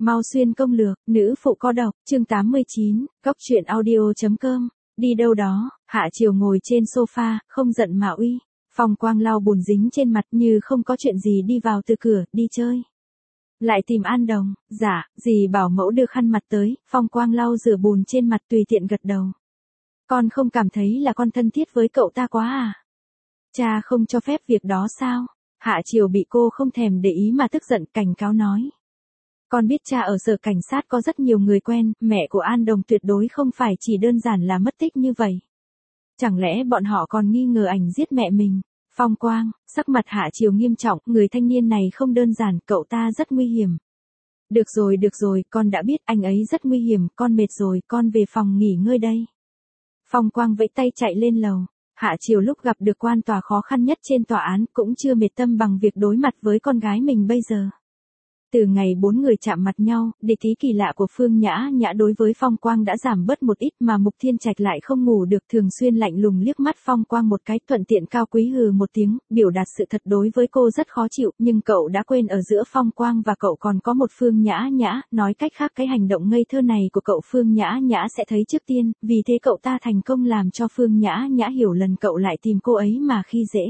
Mau xuyên công lược, nữ phụ có độc, chương 89, góc truyện audio.com, đi đâu đó, Hạ Triều ngồi trên sofa, không giận mà uy. Phong Quang lau bùn dính trên mặt như không có chuyện gì đi vào từ cửa, đi chơi. Lại tìm An Đồng, dạ, dì bảo mẫu đưa khăn mặt tới, Phong Quang lau rửa bùn trên mặt tùy tiện gật đầu. Con không cảm thấy là con thân thiết với cậu ta quá à? Cha không cho phép việc đó sao? Hạ Triều bị cô không thèm để ý mà tức giận cảnh cáo nói. Con biết cha ở sở cảnh sát có rất nhiều người quen, mẹ của An Đồng tuyệt đối không phải chỉ đơn giản là mất tích như vậy. Chẳng lẽ bọn họ còn nghi ngờ ảnh giết mẹ mình? Phong Quang, sắc mặt Hạ Triều nghiêm trọng, người thanh niên này không đơn giản, cậu ta rất nguy hiểm. Được rồi, con đã biết anh ấy rất nguy hiểm, con mệt rồi, con về phòng nghỉ ngơi đây. Phong Quang vẫy tay chạy lên lầu. Hạ Triều lúc gặp được quan tòa khó khăn nhất trên tòa án cũng chưa mệt tâm bằng việc đối mặt với con gái mình bây giờ. Từ ngày 4 người chạm mặt nhau, địch ý kỳ lạ của Phương Nhã Nhã đối với Phong Quang đã giảm bớt một ít mà Mục Thiên Trạch lại không ngủ được, thường xuyên lạnh lùng liếc mắt Phong Quang một cái, thuận tiện cao quý hừ một tiếng, biểu đạt sự thật đối với cô rất khó chịu, nhưng cậu đã quên ở giữa Phong Quang và cậu còn có một Phương Nhã Nhã, nói cách khác cái hành động ngây thơ này của cậu Phương Nhã Nhã sẽ thấy trước tiên, vì thế cậu ta thành công làm cho Phương Nhã Nhã hiểu lần cậu lại tìm cô ấy mà khi dễ.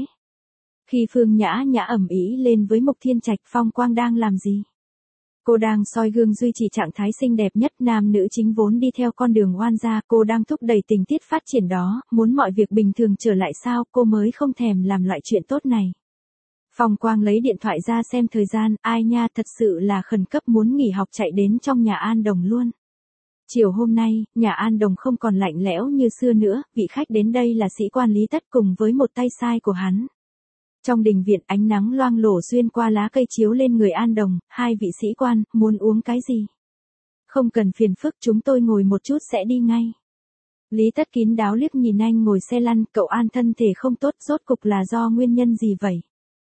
Khi Phương Nhã Nhã ầm ĩ lên với Mục Thiên Trạch, Phong Quang đang làm gì? Cô đang soi gương duy trì trạng thái xinh đẹp nhất, nam nữ chính vốn đi theo con đường oan gia, cô đang thúc đẩy tình tiết phát triển đó, muốn mọi việc bình thường trở lại sao, cô mới không thèm làm loại chuyện tốt này. Phong Quang lấy điện thoại ra xem thời gian, ai nha, thật sự là khẩn cấp, muốn nghỉ học chạy đến trong nhà An Đồng luôn. Chiều hôm nay, nhà An Đồng không còn lạnh lẽo như xưa nữa, vị khách đến đây là sĩ quan Lý Tất cùng với một tay sai của hắn. Trong đình viện, ánh nắng loang lổ xuyên qua lá cây chiếu lên người An Đồng, hai vị sĩ quan, muốn uống cái gì? Không cần phiền phức, chúng tôi ngồi một chút sẽ đi ngay. Lý Tất kín đáo liếc nhìn anh ngồi xe lăn, cậu An thân thể không tốt, rốt cục là do nguyên nhân gì vậy?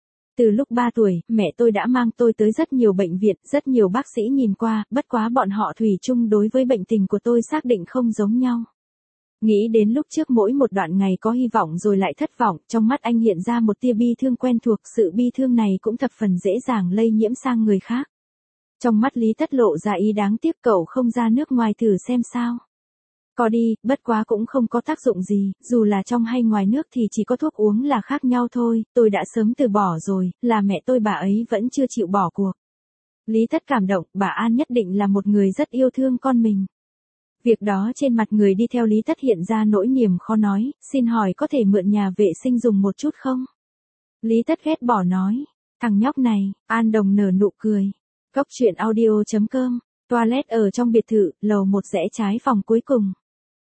Từ lúc 3 tuổi, mẹ tôi đã mang tôi tới rất nhiều bệnh viện, rất nhiều bác sĩ nhìn qua, bất quá bọn họ thủy chung đối với bệnh tình của tôi xác định không giống nhau. Nghĩ đến lúc trước mỗi một đoạn ngày có hy vọng rồi lại thất vọng, trong mắt anh hiện ra một tia bi thương quen thuộc, sự bi thương này cũng thập phần dễ dàng lây nhiễm sang người khác. Trong mắt Lý Tất lộ ra ý đáng tiếc, cậu không ra nước ngoài thử xem sao? Có đi, bất quá cũng không có tác dụng gì, dù là trong hay ngoài nước thì chỉ có thuốc uống là khác nhau thôi, tôi đã sớm từ bỏ rồi, là mẹ tôi bà ấy vẫn chưa chịu bỏ cuộc. Lý Tất cảm động, bà An nhất định là một người rất yêu thương con mình. Việc đó trên mặt người đi theo Lý Tất hiện ra nỗi niềm khó nói, xin hỏi có thể mượn nhà vệ sinh dùng một chút không? Lý Tất ghét bỏ nói, thằng nhóc này, An Đồng nở nụ cười. Góc truyện audio.com, toilet ở trong biệt thự, lầu 1 rẽ trái phòng cuối cùng.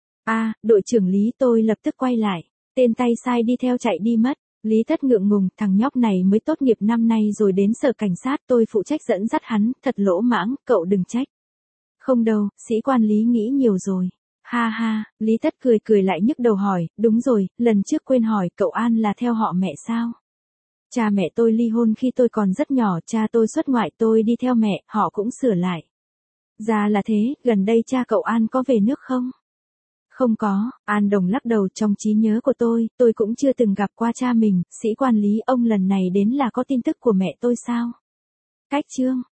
Đội trưởng Lý, tôi lập tức quay lại, tên tay sai đi theo chạy đi mất. Lý Tất ngượng ngùng, thằng nhóc này mới tốt nghiệp năm nay rồi đến sở cảnh sát, tôi phụ trách dẫn dắt hắn, thật lỗ mãng, cậu đừng trách. Không đâu, sĩ quan Lý nghĩ nhiều rồi. Ha ha, Lý Tất cười lại nhức đầu hỏi, đúng rồi, lần trước quên hỏi, cậu An là theo họ mẹ sao? Cha mẹ tôi ly hôn khi tôi còn rất nhỏ, cha tôi xuất ngoại, tôi đi theo mẹ, họ cũng sửa lại. Ra là thế, gần đây cha cậu An có về nước không? Không có, An Đồng lắc đầu, trong trí nhớ của tôi cũng chưa từng gặp qua cha mình, sĩ quan Lý, ông lần này đến là có tin tức của mẹ tôi sao? Cách chương.